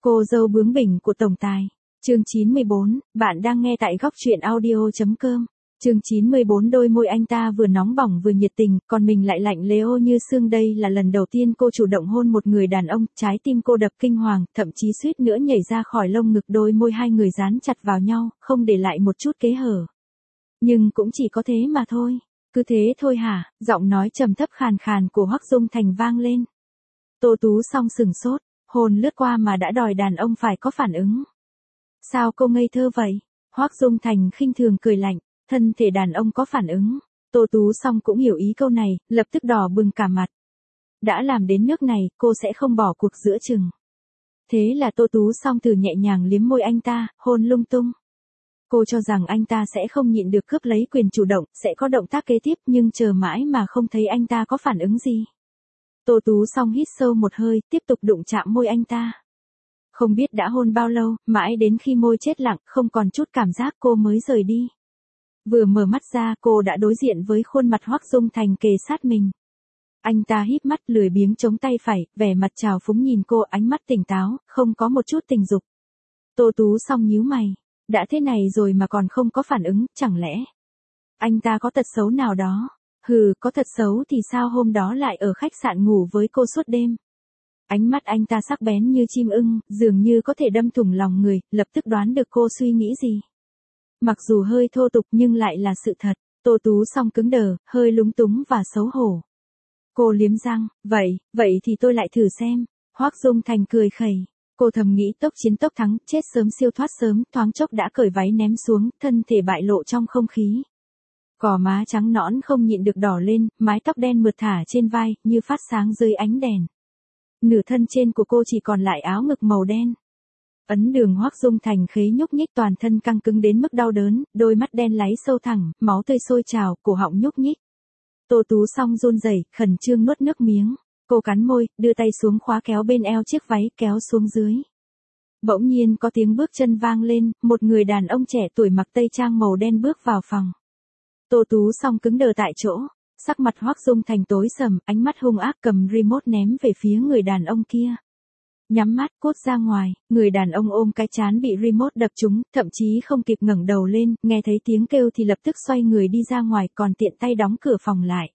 Cô dâu bướng bỉnh của tổng tài. Chương 94, bạn đang nghe tại góc truyện audio.com. Chương 94 đôi môi anh ta vừa nóng bỏng vừa nhiệt tình, còn mình lại lạnh lẽo như xương. Đây là lần đầu tiên cô chủ động hôn một người đàn ông, trái tim cô đập kinh hoàng, thậm chí suýt nữa nhảy ra khỏi lông ngực. Đôi môi hai người dán chặt vào nhau, không để lại một chút kẽ hở. Nhưng cũng chỉ có thế mà thôi. Cứ thế thôi hả? Giọng nói trầm thấp khàn khàn của Hoắc Dung Thành vang lên. Tô Tú Song sừng sốt, hồn lướt qua mà đã đòi đàn ông phải có phản ứng. Sao cô ngây thơ vậy? Hoắc Dung Thành khinh thường cười lạnh, thân thể đàn ông có phản ứng. Tô Tú Song cũng hiểu ý câu này, lập tức đỏ bừng cả mặt. Đã làm đến nước này, cô sẽ không bỏ cuộc giữa chừng. Thế là Tô Tú Song từ nhẹ nhàng liếm môi anh ta, hôn lung tung. Cô cho rằng anh ta sẽ không nhịn được cướp lấy quyền chủ động, sẽ có động tác kế tiếp, nhưng chờ mãi mà không thấy anh ta có phản ứng gì. Tô Tú Song hít sâu một hơi, tiếp tục đụng chạm môi anh ta. Không biết đã hôn bao lâu, mãi đến khi môi chết lặng, không còn chút cảm giác cô mới rời đi. Vừa mở mắt ra, cô đã đối diện với khuôn mặt Hoắc Dung Thành kề sát mình. Anh ta híp mắt lười biếng chống tay phải, vẻ mặt trào phúng nhìn cô, ánh mắt tỉnh táo, không có một chút tình dục. Tô Tú Song nhíu mày. Đã thế này rồi mà còn không có phản ứng, chẳng lẽ anh ta có tật xấu nào đó? Hừ, có tật xấu thì sao hôm đó lại ở khách sạn ngủ với cô suốt đêm? Ánh mắt anh ta sắc bén như chim ưng, dường như có thể đâm thủng lòng người, lập tức đoán được cô suy nghĩ gì. Mặc dù hơi thô tục nhưng lại là sự thật. Tô Tú Song cứng đờ, hơi lúng túng và xấu hổ. Cô liếm răng, vậy thì tôi lại thử xem. Hoắc Dung Thành cười khẩy. Cô thầm nghĩ tốc chiến tốc thắng, chết sớm siêu thoát sớm, thoáng chốc đã cởi váy ném xuống, thân thể bại lộ trong không khí. Gò má trắng nõn không nhịn được đỏ lên, mái tóc đen mượt thả trên vai, như phát sáng dưới ánh đèn. Nửa thân trên của cô chỉ còn lại áo ngực màu đen. Ấn Đường Hoắc Dung Thành khế nhúc nhích, toàn thân căng cứng đến mức đau đớn, đôi mắt đen láy sâu thẳng, máu tươi sôi trào, cổ họng nhúc nhích. Tô Tú Song run rẩy, khẩn trương nuốt nước miếng. Cô cắn môi, đưa tay xuống khóa kéo bên eo chiếc váy, kéo xuống dưới. Bỗng nhiên có tiếng bước chân vang lên, một người đàn ông trẻ tuổi mặc tây trang màu đen bước vào phòng. Tô Tú Song cứng đờ tại chỗ, sắc mặt Hoắc Dung Thành tối sầm, ánh mắt hung ác cầm remote ném về phía người đàn ông kia. Nhắm mắt, cốt ra ngoài, người đàn ông ôm cái trán bị remote đập trúng, thậm chí không kịp ngẩng đầu lên, nghe thấy tiếng kêu thì lập tức xoay người đi ra ngoài, còn tiện tay đóng cửa phòng lại.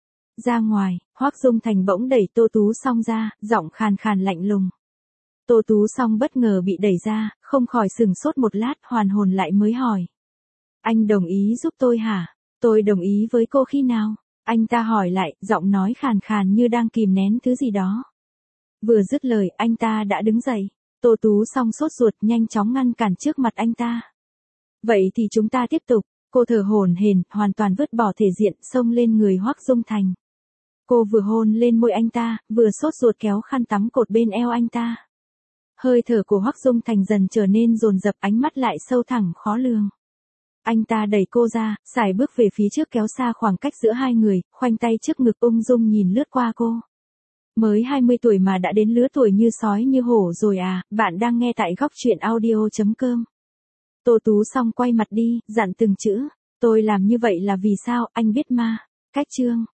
Ra ngoài, Hoắc Dung Thành bỗng đẩy Tô Tú Song ra, giọng khàn khàn lạnh lùng. Tô Tú Song bất ngờ bị đẩy ra, không khỏi sừng sốt một lát, hoàn hồn lại mới hỏi. Anh đồng ý giúp tôi hả? Tôi đồng ý với cô khi nào? Anh ta hỏi lại, giọng nói khàn khàn như đang kìm nén thứ gì đó. Vừa dứt lời, anh ta đã đứng dậy. Tô Tú Song sốt ruột, nhanh chóng ngăn cản trước mặt anh ta. Vậy thì chúng ta tiếp tục. Cô thở hổn hển, hoàn toàn vứt bỏ thể diện, xông lên người Hoắc Dung Thành. Cô vừa hôn lên môi anh ta, vừa sốt ruột kéo khăn tắm cột bên eo anh ta. Hơi thở của Hoắc Dung Thành dần trở nên dồn dập, ánh mắt lại sâu thẳm khó lường. Anh ta đẩy cô ra, sải bước về phía trước kéo xa khoảng cách giữa hai người, khoanh tay trước ngực ung dung nhìn lướt qua cô. Mới 20 tuổi mà đã đến lứa tuổi như sói như hổ rồi à? Bạn đang nghe tại góc truyện audio.com. Tô Tú Song quay mặt đi, dặn từng chữ. Tôi làm như vậy là vì sao, anh biết mà. Cách chương.